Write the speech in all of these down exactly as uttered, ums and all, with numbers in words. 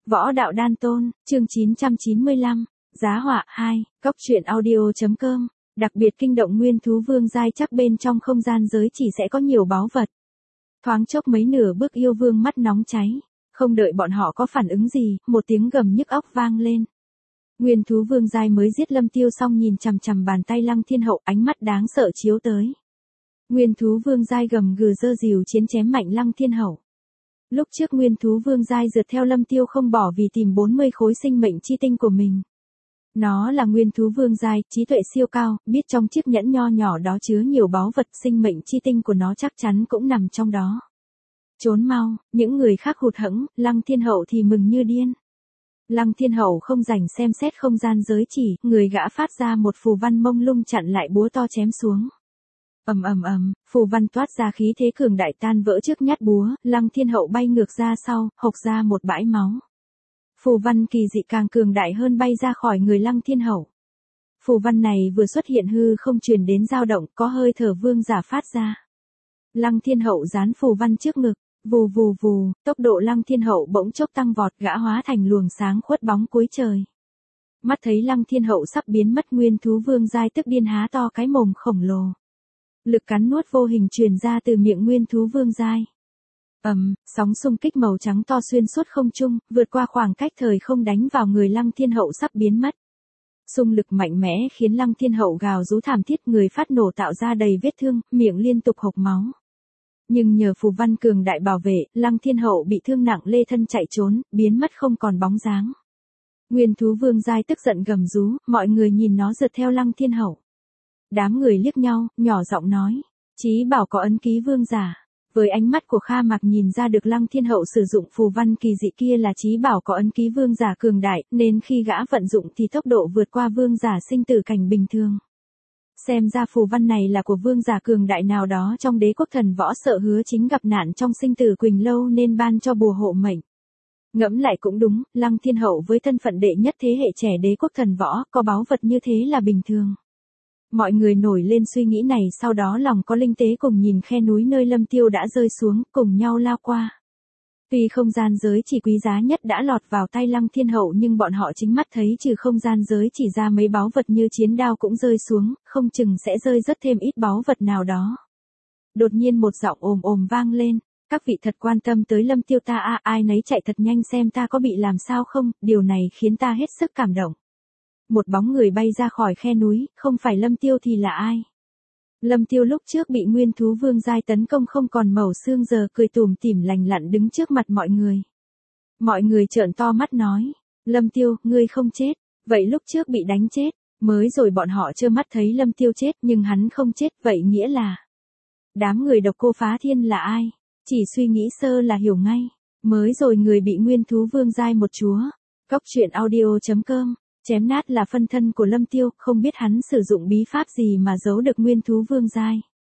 Võ đạo đan tôn, chương chín trăm chín mươi lăm, giá họa hai, cóc truyện audio.com, đặc biệt kinh động nguyên thú vương giai chắc bên trong không gian giới chỉ sẽ có nhiều báu vật. Thoáng chốc mấy nửa bước yêu vương mắt nóng cháy, không đợi bọn họ có phản ứng gì, một tiếng gầm nhức óc vang lên. Nguyên thú vương giai mới giết Lâm Tiêu xong nhìn chằm chằm bàn tay Lăng Thiên Hậu, ánh mắt đáng sợ chiếu tới. Nguyên thú vương giai gầm gừ giơ rìu chiến chém mạnh Lăng Thiên Hậu. Lúc trước nguyên thú vương giai rượt theo Lâm Tiêu không bỏ vì tìm bốn mươi khối sinh mệnh chi tinh của mình. Nó là nguyên thú vương giai, trí tuệ siêu cao, biết trong chiếc nhẫn nho nhỏ đó chứa nhiều báu vật, sinh mệnh chi tinh của nó chắc chắn cũng nằm trong đó. Trốn mau, những người khác hụt hẫng, Lăng Thiên Hậu thì mừng như điên. Lăng Thiên Hậu không rảnh xem xét không gian giới chỉ, người gã phát ra một phù văn mông lung chặn lại búa to chém xuống. Ầm ầm ầm, phù văn toát ra khí thế cường đại tan vỡ trước nhát búa, Lăng Thiên Hậu bay ngược ra sau, hộc ra một bãi máu. Phù văn kỳ dị càng cường đại hơn bay ra khỏi người Lăng Thiên Hậu. Phù văn này vừa xuất hiện hư không truyền đến dao động, có hơi thở vương giả phát ra. Lăng Thiên Hậu dán phù văn trước ngực, vù vù vù, tốc độ Lăng Thiên Hậu bỗng chốc tăng vọt, gã hóa thành luồng sáng khuất bóng cuối trời. Mắt thấy Lăng Thiên Hậu sắp biến mất, nguyên thú vương giai tức điên há to cái mồm khổng lồ. Lực cắn nuốt vô hình truyền ra từ miệng nguyên thú vương giai. Ầm, sóng xung kích màu trắng to xuyên suốt không trung, vượt qua khoảng cách thời không đánh vào người Lăng Thiên Hậu sắp biến mất. Xung lực mạnh mẽ khiến Lăng Thiên Hậu gào rú thảm thiết, người phát nổ tạo ra đầy vết thương, miệng liên tục hộc máu. Nhưng nhờ phù văn cường đại bảo vệ, Lăng Thiên Hậu bị thương nặng lê thân chạy trốn, biến mất không còn bóng dáng. Nguyên thú vương giai tức giận gầm rú, mọi người nhìn nó rượt theo Lăng Thiên Hậu. Đám người liếc nhau, nhỏ giọng nói, Chí bảo có ấn ký vương giả. Với ánh mắt của Kha Mặc nhìn ra được Lăng Thiên Hậu sử dụng phù văn kỳ dị kia là Chí bảo có ấn ký vương giả cường đại, nên khi gã vận dụng thì tốc độ vượt qua vương giả sinh tử cảnh bình thường. Xem ra phù văn này là của vương giả cường đại nào đó trong đế quốc thần võ, sợ hứa chính gặp nạn trong sinh tử Quỳnh Lâu nên ban cho bùa hộ mệnh. Ngẫm lại cũng đúng, Lăng Thiên Hậu với thân phận đệ nhất thế hệ trẻ đế quốc thần võ, có báu vật như thế là bình thường. Mọi người nổi lên suy nghĩ này, sau đó lòng có linh tế cùng nhìn khe núi nơi Lâm Tiêu đã rơi xuống, cùng nhau lao qua. Tuy không gian giới chỉ quý giá nhất đã lọt vào tay Lăng Thiên Hậu, nhưng bọn họ chính mắt thấy trừ không gian giới chỉ ra mấy báu vật như chiến đao cũng rơi xuống, không chừng sẽ rơi rất thêm ít báu vật nào đó. Đột nhiên một giọng ồm ồm vang lên, các vị thật quan tâm tới Lâm Tiêu ta à, ai nấy chạy thật nhanh xem ta có bị làm sao không, điều này khiến ta hết sức cảm động. Một bóng người bay ra khỏi khe núi, không phải Lâm Tiêu thì là ai? Lâm Tiêu lúc trước bị nguyên thú vương giai tấn công không còn mẩu xương, giờ cười tủm tỉm lành lặn đứng trước mặt mọi người. Mọi người trợn to mắt nói, Lâm Tiêu, ngươi không chết, vậy lúc trước bị đánh chết, mới rồi bọn họ trơ mắt thấy Lâm Tiêu chết nhưng hắn không chết, vậy nghĩa là... Đám người Độc Cô Phá Thiên là ai? Chỉ suy nghĩ sơ là hiểu ngay, mới rồi người bị nguyên thú vương giai một chúa. Cóc truyện audio.com, chém nát là phân thân của Lâm Tiêu, không biết hắn sử dụng bí pháp gì mà giấu được nguyên thú vương giai.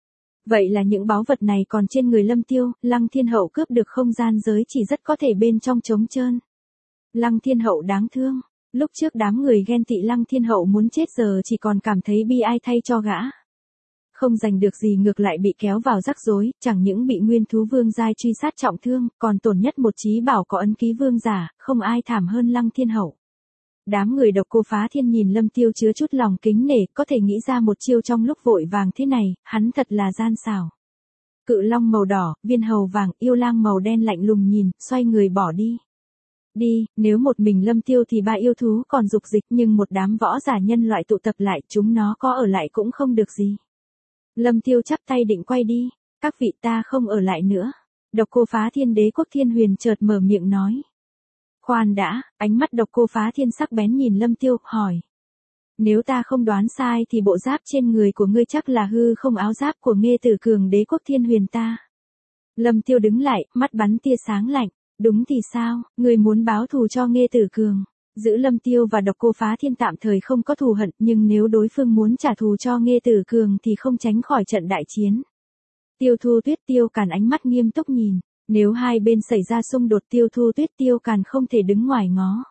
Vậy là những báu vật này còn trên người Lâm Tiêu, Lăng Thiên Hậu cướp được không gian giới chỉ rất có thể bên trong trống trơn. Lăng Thiên Hậu đáng thương, lúc trước đám người ghen tị Lăng Thiên Hậu muốn chết, giờ chỉ còn cảm thấy bi ai thay cho gã. Không giành được gì ngược lại bị kéo vào rắc rối, chẳng những bị nguyên thú vương giai truy sát trọng thương, còn tổn nhất một Chí bảo có ấn ký vương giả, không ai thảm hơn Lăng Thiên Hậu. Đám người Độc Cô Phá Thiên nhìn Lâm Tiêu chứa chút lòng kính nể, có thể nghĩ ra một chiêu trong lúc vội vàng thế này, hắn thật là gian xảo. Cự long màu đỏ, viên hầu vàng, yêu lang màu đen lạnh lùng nhìn, xoay người bỏ đi. Đi, nếu một mình Lâm Tiêu thì ba yêu thú còn dục dịch, nhưng một đám võ giả nhân loại tụ tập lại, chúng nó có ở lại cũng không được gì. Lâm Tiêu chắp tay định quay đi, các vị ta không ở lại nữa. Độc Cô Phá Thiên đế quốc Thiên Huyền chợt mở miệng nói. Khoan đã, ánh mắt Độc Cô Phá Thiên sắc bén nhìn Lâm Tiêu, hỏi. Nếu ta không đoán sai thì bộ giáp trên người của ngươi chắc là hư không áo giáp của Nghê Tử Cường đế quốc Thiên Huyền ta. Lâm Tiêu đứng lại, mắt bắn tia sáng lạnh. Đúng thì sao, ngươi muốn báo thù cho Nghê Tử Cường. Giữ Lâm Tiêu và Độc Cô Phá Thiên tạm thời không có thù hận, nhưng nếu đối phương muốn trả thù cho Nghê Tử Cường thì không tránh khỏi trận đại chiến. Tiêu Thu Tuyết Tiêu Càn ánh mắt nghiêm túc nhìn. Nếu hai bên xảy ra xung đột, Tiêu Thu Tuyết Tiêu Càn không thể đứng ngoài ngó.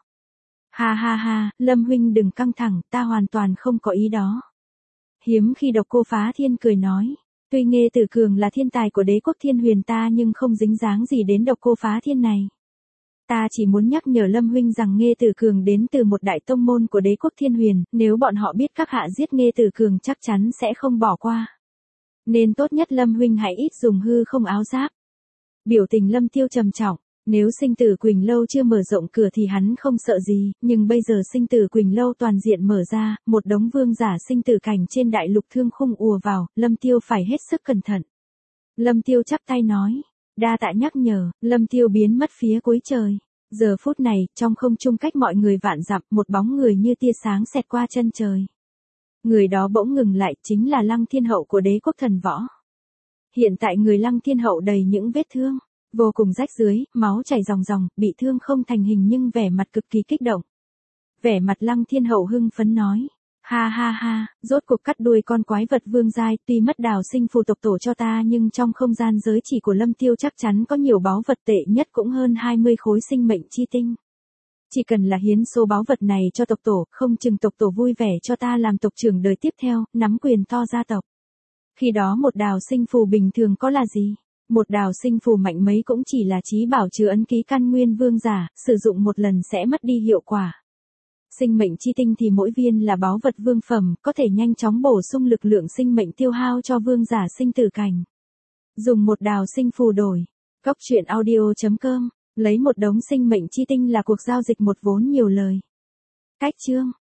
Ha ha ha, Lâm huynh đừng căng thẳng, ta hoàn toàn không có ý đó. Hiếm khi Độc Cô Phá Thiên cười nói, tuy Nghê Tử Cường là thiên tài của đế quốc Thiên Huyền ta nhưng không dính dáng gì đến Độc Cô Phá Thiên này. Ta chỉ muốn nhắc nhở Lâm huynh rằng Nghê Tử Cường đến từ một đại tông môn của đế quốc Thiên Huyền, nếu bọn họ biết các hạ giết Nghê Tử Cường chắc chắn sẽ không bỏ qua. Nên tốt nhất Lâm huynh hãy ít dùng hư không áo giáp. Biểu tình Lâm Tiêu trầm trọng, nếu Sinh Tử Quỳnh Lâu chưa mở rộng cửa thì hắn không sợ gì, nhưng bây giờ Sinh Tử Quỳnh Lâu toàn diện mở ra, một đống vương giả sinh tử cảnh trên đại lục thương khung ùa vào, Lâm Tiêu phải hết sức cẩn thận. Lâm Tiêu chắp tay nói, đa tạ nhắc nhở, Lâm Tiêu biến mất phía cuối trời. Giờ phút này, trong không trung cách mọi người vạn dặm, một bóng người như tia sáng xẹt qua chân trời. Người đó bỗng ngừng lại, chính là Lăng Thiên Hậu của đế quốc thần võ. Hiện tại người Lăng Thiên Hậu đầy những vết thương, vô cùng rách rưới, máu chảy ròng ròng, bị thương không thành hình nhưng vẻ mặt cực kỳ kích động. Vẻ mặt Lăng Thiên Hậu hưng phấn nói, ha ha ha, rốt cuộc cắt đuôi con quái vật vương giai, tuy mất đào sinh phù tộc tổ cho ta nhưng trong không gian giới chỉ của Lâm Tiêu chắc chắn có nhiều báu vật tệ nhất cũng hơn hai mươi khối sinh mệnh chi tinh. Chỉ cần là hiến số báu vật này cho tộc tổ, không chừng tộc tổ vui vẻ cho ta làm tộc trưởng đời tiếp theo, nắm quyền to gia tộc. Khi đó một đào sinh phù bình thường có là gì? Một đào sinh phù mạnh mấy cũng chỉ là trí bảo chứa ấn ký căn nguyên vương giả, sử dụng một lần sẽ mất đi hiệu quả. Sinh mệnh chi tinh thì mỗi viên là báu vật vương phẩm, có thể nhanh chóng bổ sung lực lượng sinh mệnh tiêu hao cho vương giả sinh tử cảnh. Dùng một đào sinh phù đổi. Cóc truyện audio chấm com, lấy một đống sinh mệnh chi tinh là cuộc giao dịch một vốn nhiều lời. Cách chương